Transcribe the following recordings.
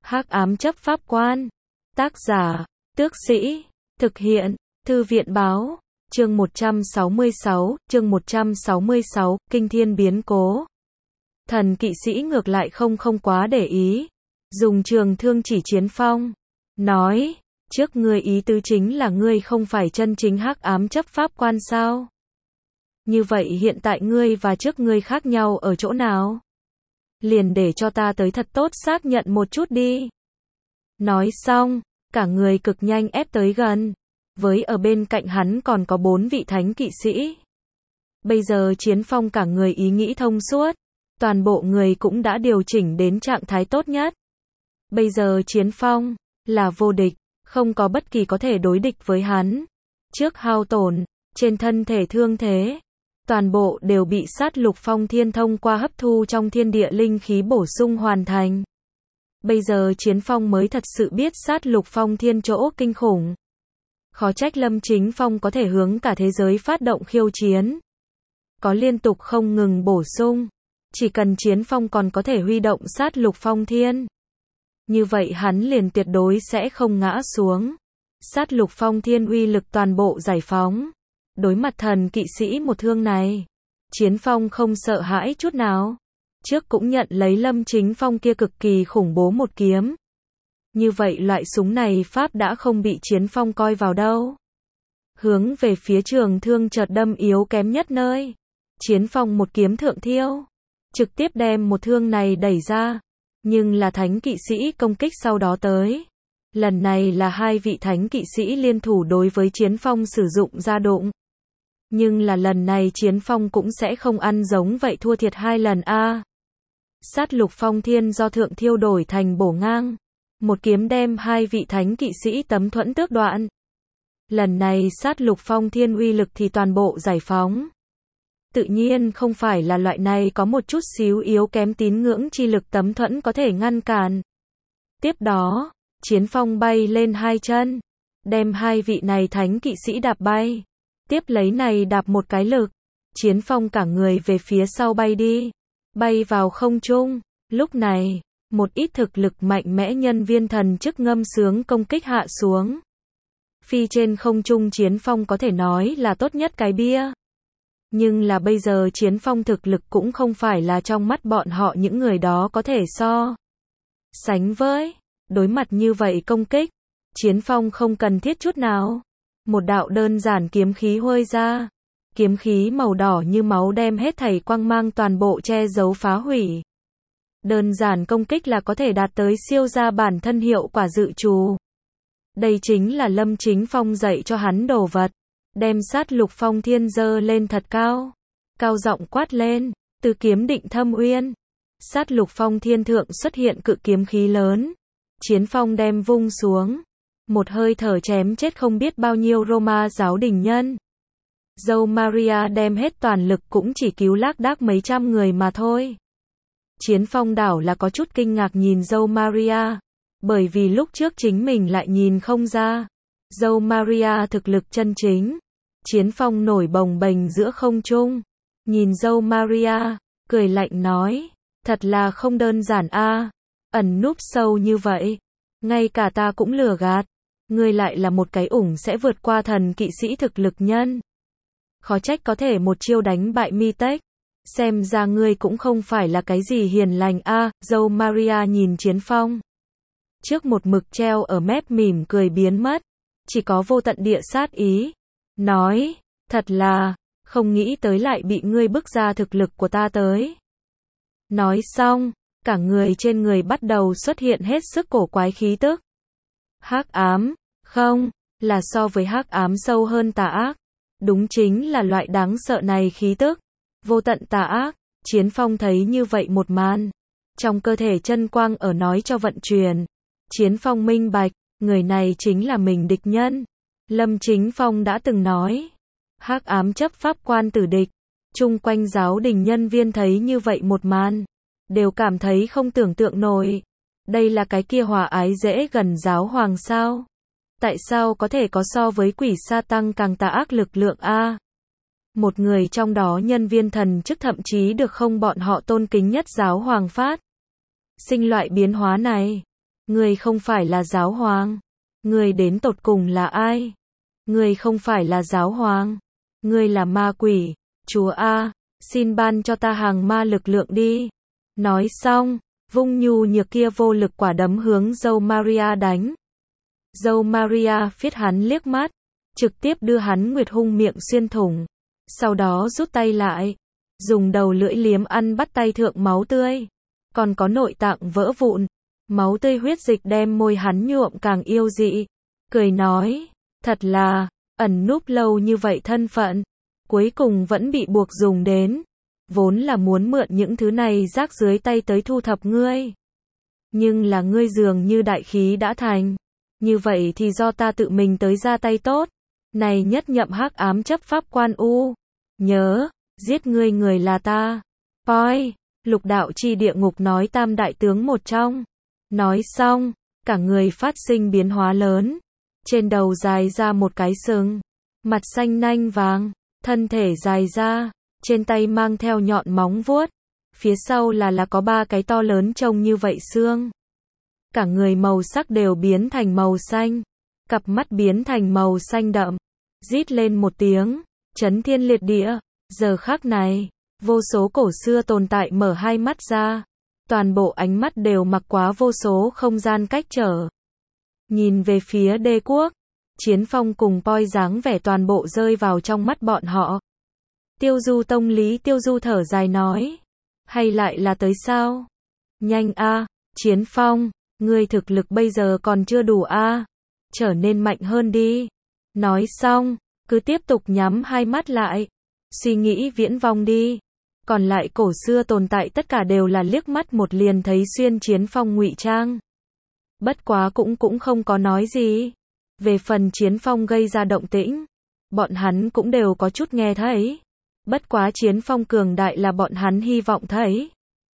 Hắc ám chấp pháp quan. Tác giả, Tước Sĩ. Thực hiện, Thư viện báo. Chương 166, Kinh thiên biến cố. Thần kỵ sĩ ngược lại không quá để ý. Dùng trường thương chỉ Chiến Phong. Nói, trước ngươi ý tứ chính là ngươi không phải chân chính hắc ám chấp pháp quan sao? Như vậy hiện tại ngươi và trước ngươi khác nhau ở chỗ nào? Liền để cho ta tới thật tốt xác nhận một chút đi. Nói xong, cả người cực nhanh ép tới gần. Với ở bên cạnh hắn còn có 4 vị thánh kỵ sĩ. Bây giờ Chiến Phong cả người ý nghĩ thông suốt. Toàn bộ người cũng đã điều chỉnh đến trạng thái tốt nhất. Bây giờ Chiến Phong là vô địch, không có bất kỳ có thể đối địch với hắn. Trước hao tổn, trên thân thể thương thế, toàn bộ đều bị sát lục phong thiên thông qua hấp thu trong thiên địa linh khí bổ sung hoàn thành. Bây giờ Chiến Phong mới thật sự biết sát lục phong thiên chỗ kinh khủng. Khó trách Lâm Chính Phong có thể hướng cả thế giới phát động khiêu chiến. Có liên tục không ngừng bổ sung. Chỉ cần Chiến Phong còn có thể huy động sát lục phong thiên. Như vậy hắn liền tuyệt đối sẽ không ngã xuống. Sát lục phong thiên uy lực toàn bộ giải phóng. Đối mặt thần kỵ sĩ một thương này, Chiến Phong không sợ hãi chút nào. Trước cũng nhận lấy Lâm Chính Phong kia cực kỳ khủng bố một kiếm. Như vậy loại súng này pháp đã không bị Chiến Phong coi vào đâu. Hướng về phía trường thương chợt đâm yếu kém nhất nơi. Chiến Phong một kiếm thượng thiêu. Trực tiếp đem một thương này đẩy ra. Nhưng là thánh kỵ sĩ công kích sau đó tới. Lần này là 2 vị thánh kỵ sĩ liên thủ đối với Chiến Phong sử dụng ra đụng. Nhưng là lần này Chiến Phong cũng sẽ không ăn giống vậy thua thiệt 2 lần a. Sát lục phong thiên do thượng thiêu đổi thành bổ ngang. Một kiếm đem 2 vị thánh kỵ sĩ tấm thuẫn tước đoạn. Lần này sát lục phong thiên uy lực thì toàn bộ giải phóng. Tự nhiên không phải là loại này có một chút xíu yếu kém tín ngưỡng chi lực tấm thuẫn có thể ngăn cản. Tiếp đó, Chiến Phong bay lên 2 chân. Đem 2 vị này thánh kỵ sĩ đạp bay. Tiếp lấy này đạp một cái lực. Chiến Phong cả người về phía sau bay đi. Bay vào không trung. Lúc này, một ít thực lực mạnh mẽ nhân viên thần chức ngâm sướng công kích hạ xuống. Phi trên không trung Chiến Phong có thể nói là tốt nhất cái bia. Nhưng là bây giờ Chiến Phong thực lực cũng không phải là trong mắt bọn họ những người đó có thể so sánh với. Đối mặt như vậy công kích, Chiến Phong không cần thiết chút nào. Một đạo đơn giản kiếm khí huôi ra. Kiếm khí màu đỏ như máu đem hết thảy quang mang toàn bộ che giấu phá hủy. Đơn giản công kích là có thể đạt tới siêu gia bản thân hiệu quả dự trù. Đây chính là Lâm Chính Phong dạy cho hắn đồ vật. Đem sát lục phong thiên giơ lên thật cao. Cao giọng quát lên, từ kiếm định thâm uyên. Sát lục phong thiên thượng xuất hiện cự kiếm khí lớn. Chiến Phong đem vung xuống. Một hơi thở chém chết không biết bao nhiêu Roma giáo đình nhân. Dâu Maria đem hết toàn lực cũng chỉ cứu lác đác mấy trăm người mà thôi. Chiến Phong đảo là có chút kinh ngạc nhìn dâu Maria. Bởi vì lúc trước chính mình lại nhìn không ra. Dâu Maria thực lực chân chính. Chiến Phong nổi bồng bềnh giữa không trung. Nhìn dâu Maria, cười lạnh nói. Thật là không đơn giản a. Ẩn núp sâu như vậy. Ngay cả ta cũng lừa gạt. Ngươi lại là một cái ủng sẽ vượt qua thần kỵ sĩ thực lực nhân. Khó trách có thể một chiêu đánh bại Mi Tech. Xem ra ngươi cũng không phải là cái gì hiền lành a. Dâu Maria nhìn Chiến Phong. Trước một mực treo ở mép mỉm cười biến mất. Chỉ có vô tận địa sát ý. Nói, thật là, không nghĩ tới lại bị ngươi bức ra thực lực của ta tới. Nói xong, cả người trên người bắt đầu xuất hiện hết sức cổ quái khí tức. Hắc ám, không, là so với hắc ám sâu hơn tà ác. Đúng chính là loại đáng sợ này khí tức. Vô tận tà ác. Chiến Phong thấy như vậy một màn. Trong cơ thể chân quang ở nói cho vận chuyển. Chiến Phong minh bạch, người này chính là mình địch nhân. Lâm Chính Phong đã từng nói. Hắc ám chấp pháp quan tử địch. Chung quanh giáo đình nhân viên thấy như vậy một màn. Đều cảm thấy không tưởng tượng nổi. Đây là cái kia hòa ái dễ gần giáo hoàng sao? Tại sao có thể có so với quỷ sa tăng càng tà ác lực lượng a? Một người trong đó nhân viên thần chức thậm chí được không bọn họ tôn kính nhất giáo hoàng phát. Sinh loại biến hóa này. Ngươi không phải là giáo hoàng. Ngươi đến tột cùng là ai? Ngươi không phải là giáo hoàng. Ngươi là ma quỷ. Chúa A, xin ban cho ta hàng ma lực lượng đi. Nói xong, vung nhu nhược kia vô lực quả đấm hướng dâu Maria đánh. Dâu Maria phiết hắn liếc mắt, trực tiếp đưa hắn nguyệt hung miệng xuyên thủng. Sau đó rút tay lại, dùng đầu lưỡi liếm ăn bắt tay thượng máu tươi. Còn có nội tạng vỡ vụn, máu tươi huyết dịch đem môi hắn nhuộm càng yêu dị. Cười nói, thật là, ẩn núp lâu như vậy thân phận, cuối cùng vẫn bị buộc dùng đến. Vốn là muốn mượn những thứ này rác dưới tay tới thu thập ngươi. Nhưng là ngươi dường như đại khí đã thành. Như vậy thì do ta tự mình tới ra tay tốt. Này nhất nhậm hắc ám chấp pháp quan U. Nhớ, giết ngươi người là ta. Poi, lục đạo chi địa ngục nói tam đại tướng một trong. Nói xong, cả người phát sinh biến hóa lớn. Trên đầu dài ra một cái sừng. Mặt xanh nanh vàng, thân thể dài ra. Trên tay mang theo nhọn móng vuốt. Phía sau là có 3 cái to lớn trông như vậy xương. Cả người màu sắc đều biến thành màu xanh. Cặp mắt biến thành màu xanh đậm. Rít lên một tiếng, chấn thiên liệt địa. Giờ khắc này, vô số cổ xưa tồn tại mở hai mắt ra. Toàn bộ ánh mắt đều mặc quá vô số không gian cách trở. Nhìn về phía đế quốc, Chiến Phong cùng Poi dáng vẻ toàn bộ rơi vào trong mắt bọn họ. Tiêu Du Tông Lý Tiêu Du thở dài nói. Hay lại là tới sao? Nhanh a, Chiến Phong, ngươi thực lực bây giờ còn chưa đủ a, trở nên mạnh hơn đi. Nói xong, cứ tiếp tục nhắm hai mắt lại, suy nghĩ viễn vông đi. Còn lại cổ xưa tồn tại tất cả đều là liếc mắt một liền thấy xuyên Chiến Phong ngụy trang. Bất quá cũng không có nói gì. Về phần Chiến Phong gây ra động tĩnh, bọn hắn cũng đều có chút nghe thấy. Bất quá Chiến Phong cường đại là bọn hắn hy vọng thấy.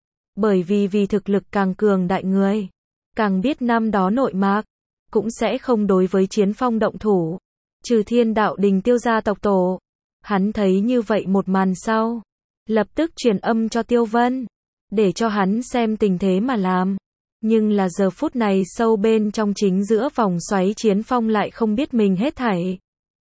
Bởi vì thực lực càng cường đại người, càng biết năm đó nội mạc, cũng sẽ không đối với Chiến Phong động thủ. Trừ Thiên Đạo Đình Tiêu gia tộc tổ. Hắn thấy như vậy một màn sau, lập tức truyền âm cho Tiêu Vân, để cho hắn xem tình thế mà làm. Nhưng là giờ phút này sâu bên trong chính giữa vòng xoáy Chiến Phong lại không biết mình hết thảy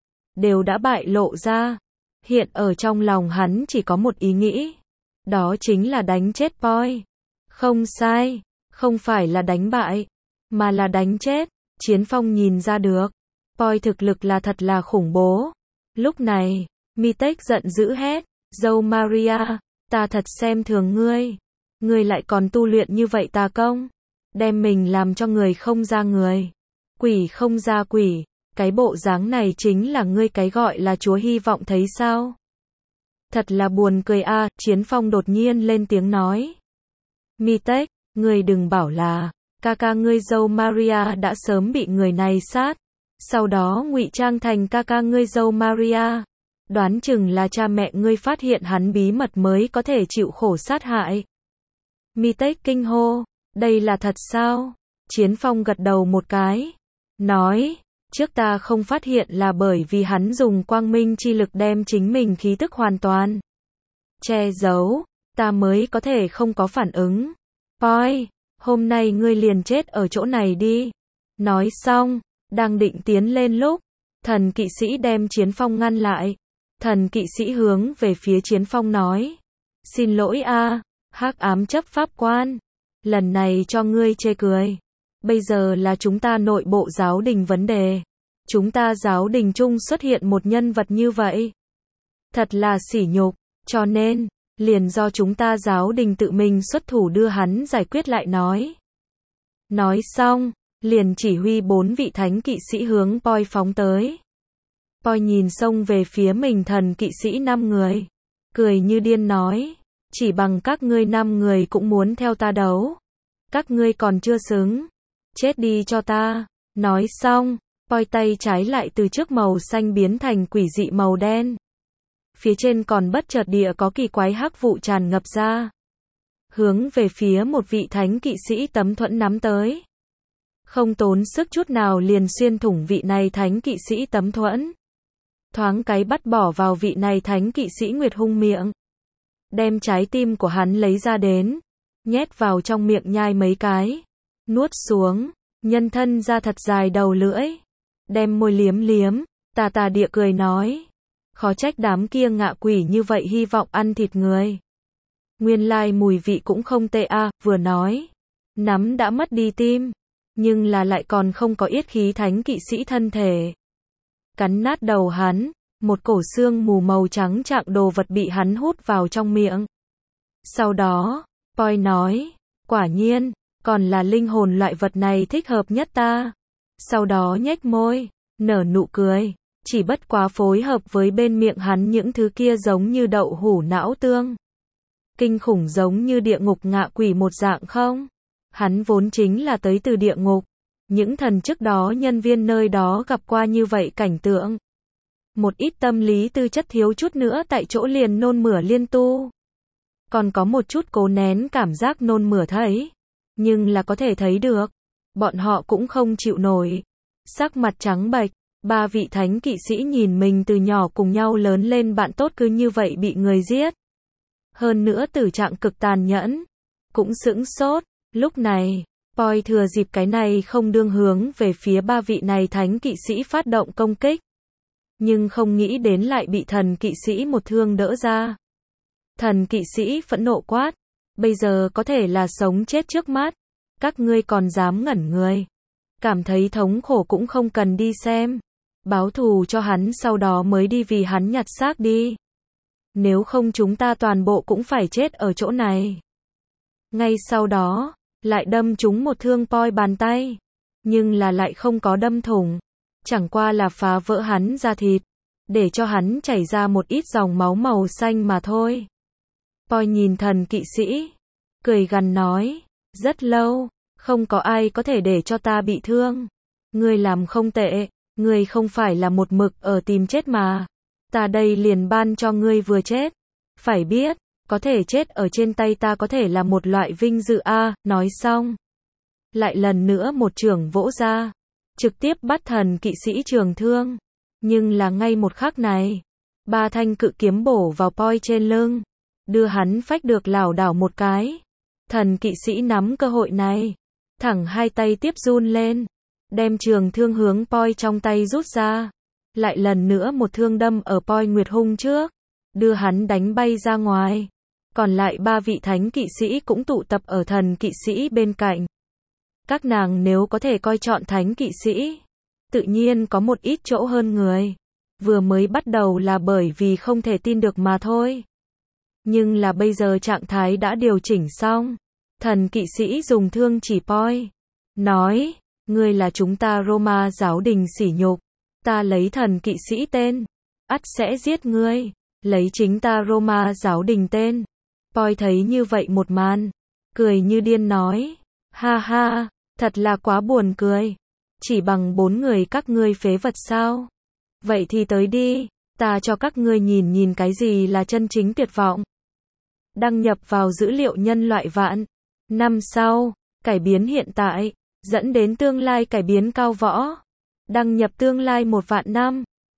đều đã bại lộ ra. Hiện ở trong lòng hắn chỉ có một ý nghĩ, đó chính là đánh chết Poi. Không sai, không phải là đánh bại, mà là đánh chết. Chiến Phong nhìn ra được, Poi thực lực là thật là khủng bố. Lúc này, Mitech giận dữ hét, dâu Maria, ta thật xem thường ngươi. Ngươi lại còn tu luyện như vậy tà công, đem mình làm cho người không ra người, quỷ không ra quỷ. Cái bộ dáng này chính là ngươi cái gọi là chúa hy vọng thấy sao? Thật là buồn cười a. Chiến Phong đột nhiên lên tiếng nói. Mitech, ngươi đừng bảo là ca ca ngươi dâu Maria đã sớm bị người này sát, sau đó ngụy trang thành ca ca ngươi dâu Maria. Đoán chừng là cha mẹ ngươi phát hiện hắn bí mật mới có thể chịu khổ sát hại. Mitech kinh hô, đây là thật sao? Chiến Phong gật đầu một cái, nói, trước ta không phát hiện là bởi vì hắn dùng quang minh chi lực đem chính mình khí tức hoàn toàn che giấu, ta mới có thể không có phản ứng. Poi, hôm nay ngươi liền chết ở chỗ này đi. Nói xong, đang định tiến lên lúc, thần kỵ sĩ đem Chiến Phong ngăn lại. Thần kỵ sĩ hướng về phía Chiến Phong nói, xin lỗi a, hắc ám chấp pháp quan, lần này cho ngươi chê cười. Bây giờ là chúng ta nội bộ giáo đình vấn đề. Chúng ta giáo đình chung xuất hiện một nhân vật như vậy, thật là sỉ nhục, cho nên, liền do chúng ta giáo đình tự mình xuất thủ đưa hắn giải quyết lại nói. Nói xong, liền chỉ huy 4 vị thánh kỵ sĩ hướng Poi phóng tới. Poi nhìn xông về phía mình thần kỵ sĩ 5 người, cười như điên nói, chỉ bằng các ngươi 5 người cũng muốn theo ta đấu. Các ngươi còn chưa xứng, chết đi cho ta. Nói xong, Poi tay trái lại từ trước màu xanh biến thành quỷ dị màu đen. Phía trên còn bất chợt địa có kỳ quái hắc vụ tràn ngập ra, hướng về phía một vị thánh kỵ sĩ tấm thuẫn nắm tới. Không tốn sức chút nào liền xuyên thủng vị này thánh kỵ sĩ tấm thuẫn. Thoáng cái bắt bỏ vào vị này thánh kỵ sĩ nguyệt hung miệng. Đem trái tim của hắn lấy ra đến, nhét vào trong miệng nhai mấy cái, nuốt xuống. Nhân thân ra thật dài đầu lưỡi, đem môi liếm liếm, tà tà địa cười nói. Khó trách đám kia ngạ quỷ như vậy hy vọng ăn thịt người. Nguyên lai mùi vị cũng không tệ a, vừa nói. Nắm đã mất đi tim, nhưng là lại còn không có yết khí thánh kỵ sĩ thân thể. Cắn nát đầu hắn, một cổ xương mù màu trắng trạng đồ vật bị hắn hút vào trong miệng. Sau đó, Poi nói, quả nhiên, còn là linh hồn loại vật này thích hợp nhất ta. Sau đó nhếch môi, nở nụ cười, chỉ bất quá phối hợp với bên miệng hắn những thứ kia giống như đậu hũ não tương. Kinh khủng giống như địa ngục ngạ quỷ một dạng không? Hắn vốn chính là tới từ địa ngục. Những thần trước đó nhân viên nơi đó gặp qua như vậy cảnh tượng. Một ít tâm lý tư chất thiếu chút nữa tại chỗ liền nôn mửa liên tu. Còn có một chút cố nén cảm giác nôn mửa thấy. Nhưng là có thể thấy được. Bọn họ cũng không chịu nổi. Sắc mặt trắng bệch. Ba vị thánh kỵ sĩ nhìn mình từ nhỏ cùng nhau lớn lên bạn tốt cứ như vậy bị người giết. Hơn nữa tử trạng cực tàn nhẫn. Cũng sững sốt. Lúc này, Poi thừa dịp cái này không đương hướng về phía ba vị này thánh kỵ sĩ phát động công kích. Nhưng không nghĩ đến lại bị thần kỵ sĩ một thương đỡ ra. Thần kỵ sĩ phẫn nộ quát. Bây giờ có thể là sống chết trước mắt. Các ngươi còn dám ngẩn người. Cảm thấy thống khổ cũng không cần đi xem. Báo thù cho hắn sau đó mới đi vì hắn nhặt xác đi. Nếu không chúng ta toàn bộ cũng phải chết ở chỗ này. Ngay sau đó, lại đâm chúng một thương Poi bàn tay. Nhưng là lại không có đâm thủng. Chẳng qua là phá vỡ hắn da thịt. Để cho hắn chảy ra một ít dòng máu màu xanh mà thôi. Poi nhìn thần kỵ sĩ. Cười gằn nói. Rất lâu, không có ai có thể để cho ta bị thương. Ngươi làm không tệ. Ngươi không phải là một mực ở tìm chết mà. Ta đây liền ban cho ngươi vừa chết. Phải biết, có thể chết ở trên tay ta có thể là một loại vinh dự a. Nói xong. Lại lần nữa một chưởng vỗ ra. Trực tiếp bắt thần kỵ sĩ trường thương. Nhưng là ngay một khắc này. Ba thanh cự kiếm bổ vào Poi trên lưng. Đưa hắn phách được lảo đảo một cái. Thần kỵ sĩ nắm cơ hội này. Thẳng hai tay tiếp run lên. Đem trường thương hướng Poi trong tay rút ra. Lại lần nữa một thương đâm ở Poi Nguyệt Hung trước. Đưa hắn đánh bay ra ngoài. Còn lại ba vị thánh kỵ sĩ cũng tụ tập ở thần kỵ sĩ bên cạnh. Các nàng nếu có thể coi chọn thánh kỵ sĩ. Tự nhiên có một ít chỗ hơn người. Vừa mới bắt đầu là bởi vì không thể tin được mà thôi. Nhưng là bây giờ trạng thái đã điều chỉnh xong. Thần kỵ sĩ dùng thương chỉ Poi. Nói, ngươi là chúng ta Roma giáo đình sỉ nhục. Ta lấy thần kỵ sĩ tên. Ắt sẽ giết ngươi. Lấy chính ta Roma giáo đình tên. Poi thấy như vậy một màn. Cười như điên nói. Ha ha, thật là quá buồn cười. Chỉ bằng 4 người các ngươi phế vật sao? Vậy thì tới đi. Ta cho các ngươi nhìn nhìn cái gì là chân chính tuyệt vọng. Đăng nhập vào dữ liệu nhân loại vạn năm sau. Cải biến hiện tại. Dẫn đến tương lai cải biến cao võ. Đăng nhập tương lai 1 vạn năm.